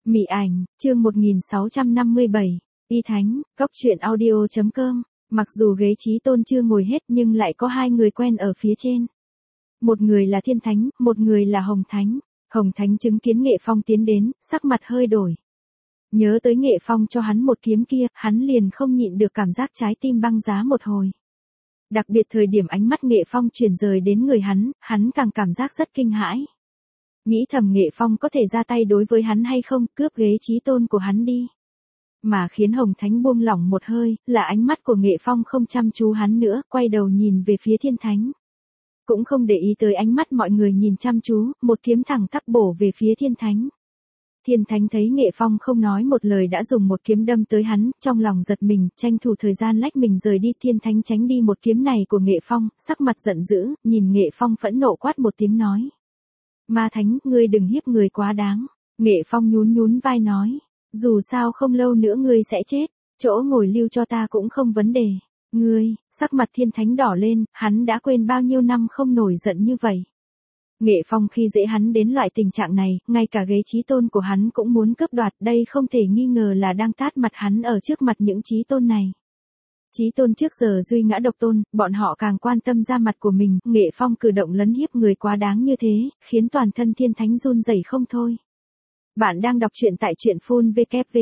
Mị ảnh, chương 1657, Y Thánh, Góc truyện audio.com. Mặc dù ghế chí tôn chưa ngồi hết nhưng lại có hai người quen ở phía trên. Một người là Thiên Thánh, một người là Hồng Thánh. Hồng Thánh chứng kiến Nghệ Phong tiến đến, sắc mặt hơi đổi. Nhớ tới Nghệ Phong cho hắn một kiếm kia, hắn liền không nhịn được cảm giác trái tim băng giá một hồi. Đặc biệt thời điểm ánh mắt Nghệ Phong chuyển rời đến người hắn càng cảm giác rất kinh hãi. Nghĩ thầm Nghệ Phong có thể ra tay đối với hắn hay không, cướp ghế chí tôn của hắn đi. Mà khiến Hồng Thánh buông lỏng một hơi, là ánh mắt của Nghệ Phong không chăm chú hắn nữa, quay đầu nhìn về phía Thiên Thánh. Cũng không để ý tới ánh mắt mọi người nhìn chăm chú, một kiếm thẳng tắp bổ về phía Thiên Thánh. Thiên Thánh thấy Nghệ Phong không nói một lời đã dùng một kiếm đâm tới hắn, trong lòng giật mình, tranh thủ thời gian lách mình rời đi. Thiên Thánh tránh đi một kiếm này của Nghệ Phong, sắc mặt giận dữ, nhìn Nghệ Phong phẫn nộ quát một tiếng nói. Ma Thánh, ngươi đừng hiếp người quá đáng. Nghệ Phong nhún vai nói. Dù sao không lâu nữa ngươi sẽ chết, chỗ ngồi lưu cho ta cũng không vấn đề. Ngươi, sắc mặt Thiên Thánh đỏ lên, hắn đã quên bao nhiêu năm không nổi giận như vậy. Nghệ Phong khi dễ hắn đến loại tình trạng này, ngay cả ghế chí tôn của hắn cũng muốn cướp đoạt, đây không thể nghi ngờ là đang tát mặt hắn ở trước mặt những chí tôn này. Chí tôn trước giờ duy ngã độc tôn, bọn họ càng quan tâm ra mặt của mình, Nghệ Phong cử động lấn hiếp người quá đáng như thế, khiến toàn thân Thiên Thánh run rẩy không thôi. Bạn đang đọc truyện tại truyện phun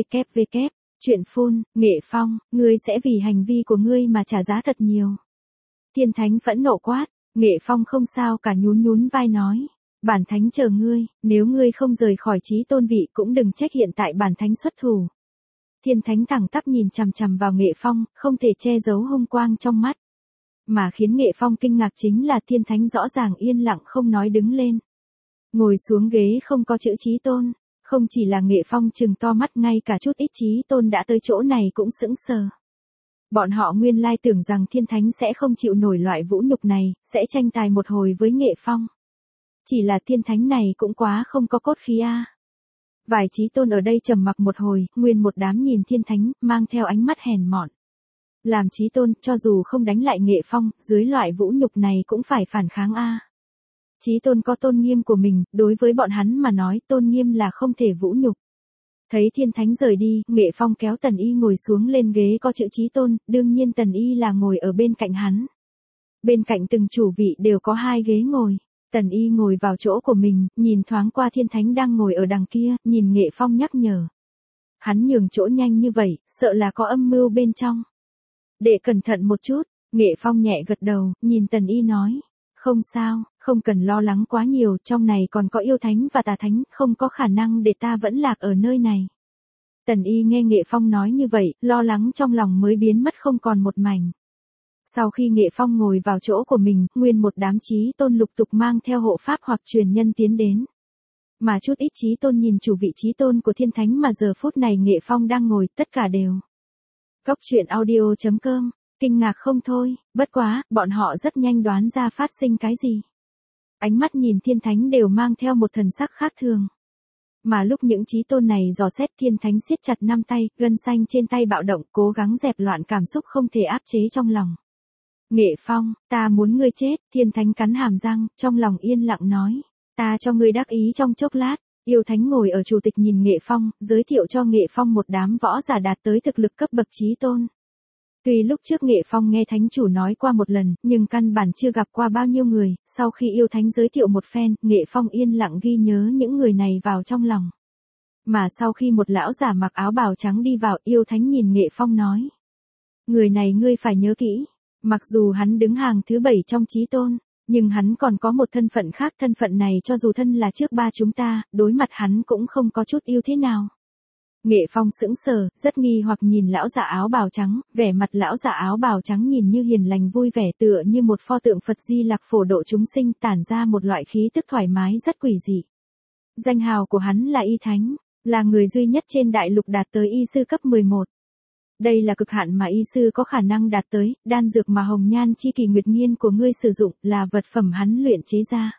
www. Truyện phun, Nghệ Phong, ngươi sẽ vì hành vi của ngươi mà trả giá thật nhiều. Thiên Thánh phẫn nộ quát, Nghệ Phong không sao cả nhún vai nói. Bản Thánh chờ ngươi, nếu ngươi không rời khỏi chí tôn vị cũng đừng trách hiện tại bản Thánh xuất thủ. Thiên Thánh thẳng tắp nhìn chằm chằm vào Nghệ Phong, không thể che giấu hung quang trong mắt. Mà khiến Nghệ Phong kinh ngạc chính là Thiên Thánh rõ ràng yên lặng không nói đứng lên. Ngồi xuống ghế không có chữ chí tôn. Không chỉ là Nghệ Phong trừng to mắt, ngay cả chút ít chí tôn đã tới chỗ này cũng sững sờ. Bọn họ nguyên lai tưởng rằng Thiên Thánh sẽ không chịu nổi loại vũ nhục này, sẽ tranh tài một hồi với Nghệ Phong. Chỉ là Thiên Thánh này cũng quá không có cốt khí a. Vài chí tôn ở đây trầm mặc một hồi, nguyên một đám nhìn Thiên Thánh, mang theo ánh mắt hèn mọn. Làm chí tôn, cho dù không đánh lại Nghệ Phong, dưới loại vũ nhục này cũng phải phản kháng a. Chí tôn có tôn nghiêm của mình, đối với bọn hắn mà nói tôn nghiêm là không thể vũ nhục. Thấy Thiên Thánh rời đi, Nghệ Phong kéo Tần Y ngồi xuống lên ghế có chữ chí tôn, đương nhiên Tần Y là ngồi ở bên cạnh hắn. Bên cạnh từng chủ vị đều có hai ghế ngồi. Tần Y ngồi vào chỗ của mình, nhìn thoáng qua Thiên Thánh đang ngồi ở đằng kia, nhìn Nghệ Phong nhắc nhở. Hắn nhường chỗ nhanh như vậy, sợ là có âm mưu bên trong. Để cẩn thận một chút, Nghệ Phong nhẹ gật đầu, nhìn Tần Y nói. Không sao, không cần lo lắng quá nhiều, trong này còn có yêu thánh và tà thánh, không có khả năng để ta vẫn lạc ở nơi này. Tần Y nghe Nghệ Phong nói như vậy, lo lắng trong lòng mới biến mất không còn một mảnh. Sau khi Nghệ Phong ngồi vào chỗ của mình, nguyên một đám chí tôn lục tục mang theo hộ pháp hoặc truyền nhân tiến đến. Mà chút ít chí tôn nhìn chủ vị chí tôn của Thiên Thánh mà giờ phút này Nghệ Phong đang ngồi, tất cả đều. Góc truyện audio.com. Kinh ngạc không thôi, bất quá, bọn họ rất nhanh đoán ra phát sinh cái gì. Ánh mắt nhìn Thiên Thánh đều mang theo một thần sắc khác thường. Mà lúc những chí tôn này dò xét, Thiên Thánh siết chặt năm tay, gân xanh trên tay bạo động, cố gắng dẹp loạn cảm xúc không thể áp chế trong lòng. Nghệ Phong, ta muốn ngươi chết. Thiên Thánh cắn hàm răng, trong lòng yên lặng nói. Ta cho ngươi đắc ý trong chốc lát. Yêu Thánh ngồi ở chủ tịch nhìn Nghệ Phong, giới thiệu cho Nghệ Phong một đám võ giả đạt tới thực lực cấp bậc chí tôn. Tuy lúc trước Nghệ Phong nghe Thánh chủ nói qua một lần, nhưng căn bản chưa gặp qua bao nhiêu người, sau khi Yêu Thánh giới thiệu một phen, Nghệ Phong yên lặng ghi nhớ những người này vào trong lòng. Mà sau khi một lão giả mặc áo bào trắng đi vào, Yêu Thánh nhìn Nghệ Phong nói. Người này ngươi phải nhớ kỹ, mặc dù hắn đứng hàng thứ 7 trong chí tôn, nhưng hắn còn có một thân phận khác, thân phận này cho dù thân là trước ba chúng ta, đối mặt hắn cũng không có chút yêu thế nào. Nghệ Phong sững sờ, rất nghi hoặc nhìn lão giả áo bào trắng, vẻ mặt lão giả áo bào trắng nhìn như hiền lành vui vẻ tựa như một pho tượng Phật Di Lặc phổ độ chúng sinh, tản ra một loại khí tức thoải mái rất quỷ dị. Danh hào của hắn là Y Thánh, là người duy nhất trên đại lục đạt tới y sư cấp 11. Đây là cực hạn mà y sư có khả năng đạt tới, đan dược mà Hồng Nhan Chi Kỳ Nguyệt Nghiên của ngươi sử dụng là vật phẩm hắn luyện chế ra.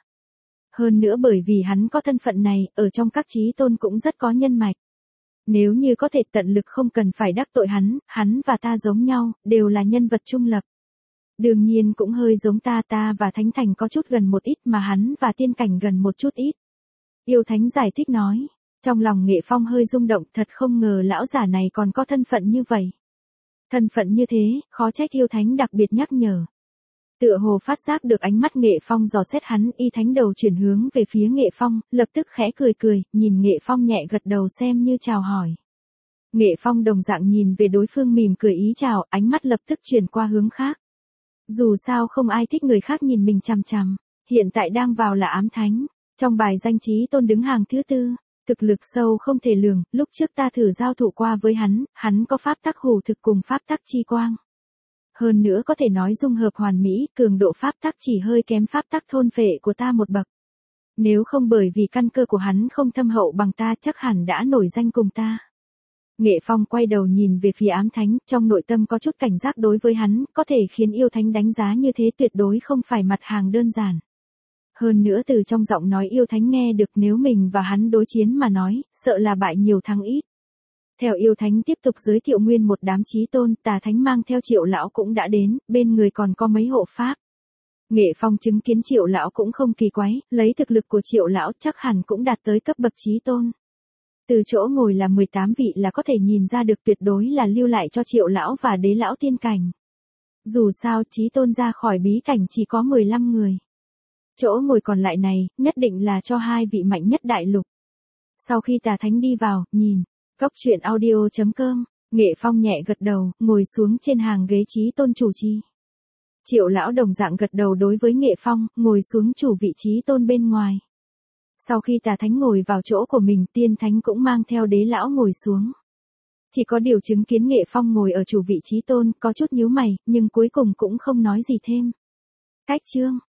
Hơn nữa bởi vì hắn có thân phận này, ở trong các chí tôn cũng rất có nhân mạch. Nếu như có thể tận lực không cần phải đắc tội hắn và ta giống nhau, đều là nhân vật trung lập. Đương nhiên cũng hơi giống ta và Thánh Thành có chút gần một ít mà hắn và tiên cảnh gần một chút ít. Yêu Thánh giải thích nói, Trong lòng Nghệ Phong hơi rung động, thật không ngờ lão giả này còn có thân phận như vậy. Thân phận như thế, khó trách yêu thánh đặc biệt nhắc nhở. Tựa hồ phát giác được ánh mắt Nghệ Phong dò xét hắn, y thánh đầu chuyển hướng về phía Nghệ Phong, lập tức khẽ cười cười, nhìn Nghệ Phong nhẹ gật đầu xem như chào hỏi. Nghệ Phong đồng dạng nhìn về đối phương mỉm cười ý chào, ánh mắt lập tức chuyển qua hướng khác. Dù sao không ai thích người khác nhìn mình chằm chằm, hiện tại đang vào là ám thánh, trong bài danh Chí Tôn đứng hàng thứ 4, thực lực sâu không thể lường, lúc trước ta thử giao thủ qua với hắn có pháp tắc hủ thực cùng pháp tắc chi quang. Hơn nữa có thể nói dung hợp hoàn mỹ, cường độ pháp tắc chỉ hơi kém pháp tắc thôn phệ của ta một bậc. Nếu không bởi vì căn cơ của hắn không thâm hậu bằng ta chắc hẳn đã nổi danh cùng ta. Nghệ Phong quay đầu nhìn về phía ám thánh, trong nội tâm có chút cảnh giác đối với hắn, có thể khiến yêu thánh đánh giá như thế tuyệt đối không phải mặt hàng đơn giản. Hơn nữa từ trong giọng nói yêu thánh nghe được nếu mình và hắn đối chiến mà nói, sợ là bại nhiều thắng ít. Theo yêu thánh tiếp tục giới thiệu nguyên một đám chí tôn, tà thánh mang theo Triệu lão cũng đã đến, bên người còn có mấy hộ pháp. Nghệ Phong chứng kiến Triệu lão cũng không kỳ quái, lấy thực lực của Triệu lão chắc hẳn cũng đạt tới cấp bậc chí tôn. Từ chỗ ngồi là 18 vị là có thể nhìn ra được tuyệt đối là lưu lại cho Triệu lão và Đế lão tiên cảnh. Dù sao chí tôn ra khỏi bí cảnh chỉ có 15 người. Chỗ ngồi còn lại này, nhất định là cho 2 vị mạnh nhất đại lục. Sau khi tà thánh đi vào, nhìn, Cốc truyện audio.com, Nghệ Phong nhẹ gật đầu, ngồi xuống trên hàng ghế chí tôn chủ trì. Triệu lão đồng dạng gật đầu đối với Nghệ Phong, ngồi xuống chủ vị chí tôn bên ngoài. Sau khi tà thánh ngồi vào chỗ của mình, tiên thánh cũng mang theo Đế lão ngồi xuống. Chỉ có điều chứng kiến Nghệ Phong ngồi ở chủ vị chí tôn, có chút nhíu mày, nhưng cuối cùng cũng không nói gì thêm. Cách chương